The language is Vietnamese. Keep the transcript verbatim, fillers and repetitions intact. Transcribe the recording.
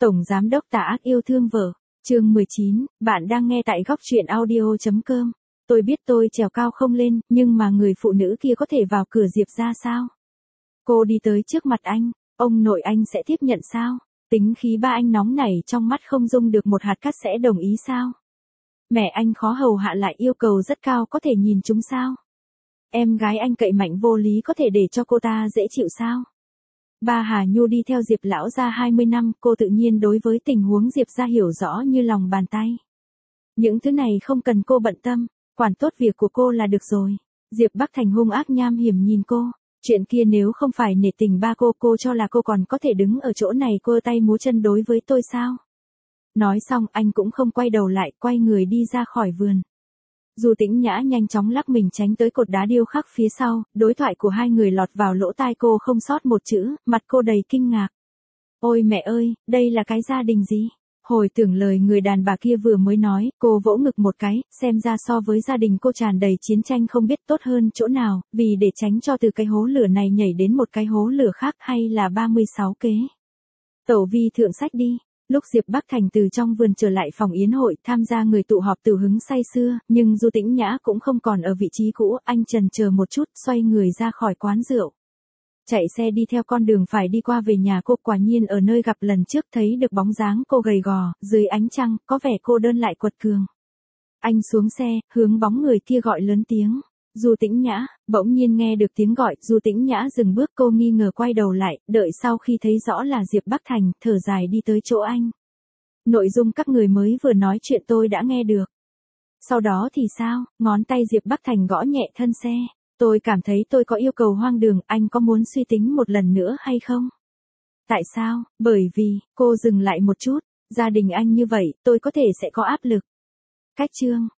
Tổng giám đốc tà ác yêu thương vợ. Chương mười chín, bạn đang nghe tại góc truyện audio chấm com. Tôi biết tôi trèo cao không lên, nhưng mà người phụ nữ kia có thể vào cửa Diệp ra sao? Cô đi tới trước mặt anh, ông nội anh sẽ tiếp nhận sao? Tính khí ba anh nóng nảy trong mắt không dung được một hạt cát sẽ đồng ý sao? Mẹ anh khó hầu hạ lại yêu cầu rất cao có thể nhìn chúng sao? Em gái anh cậy mạnh vô lý có thể để cho cô ta dễ chịu sao? Ba Hà Nhu đi theo Diệp lão gia hai mươi năm, cô tự nhiên đối với tình huống Diệp gia hiểu rõ như lòng bàn tay. Những thứ này không cần cô bận tâm, quản tốt việc của cô là được rồi. Diệp Bắc Thành hung ác nham hiểm nhìn cô, chuyện kia nếu không phải nể tình ba cô, cô cho là cô còn có thể đứng ở chỗ này cơ tay múa chân đối với tôi sao? Nói xong anh cũng không quay đầu lại, quay người đi ra khỏi vườn. Du Tĩnh Nhã nhanh chóng lắc mình tránh tới cột đá điêu khắc phía sau, đối thoại của hai người lọt vào lỗ tai cô không sót một chữ, mặt cô đầy kinh ngạc. Ôi mẹ ơi, đây là cái gia đình gì? Hồi tưởng lời người đàn bà kia vừa mới nói, cô vỗ ngực một cái, xem ra so với gia đình cô tràn đầy chiến tranh không biết tốt hơn chỗ nào, vì để tránh cho từ cái hố lửa này nhảy đến một cái hố lửa khác hay là ba mươi sáu kế. Tẩu vi thượng sách đi. Lúc Diệp Bắc Thành từ trong vườn trở lại phòng yến hội tham gia người tụ họp từ hứng say sưa, nhưng Du Tĩnh Nhã cũng không còn ở vị trí cũ, anh chần chờ một chút, xoay người ra khỏi quán rượu. Chạy xe đi theo con đường phải đi qua về nhà cô, quả nhiên ở nơi gặp lần trước thấy được bóng dáng cô gầy gò, dưới ánh trăng, có vẻ cô đơn lại quật cường. Anh xuống xe, hướng bóng người kia gọi lớn tiếng. Du Tĩnh Nhã, bỗng nhiên nghe được tiếng gọi, Du Tĩnh Nhã dừng bước, cô nghi ngờ quay đầu lại, đợi sau khi thấy rõ là Diệp Bắc Thành, thở dài đi tới chỗ anh. Nội dung các người mới vừa nói chuyện tôi đã nghe được. Sau đó thì sao? Ngón tay Diệp Bắc Thành gõ nhẹ thân xe. Tôi cảm thấy tôi có yêu cầu hoang đường, anh có muốn suy tính một lần nữa hay không? Tại sao? Bởi vì, cô dừng lại một chút, gia đình anh như vậy, tôi có thể sẽ có áp lực. Cách chương.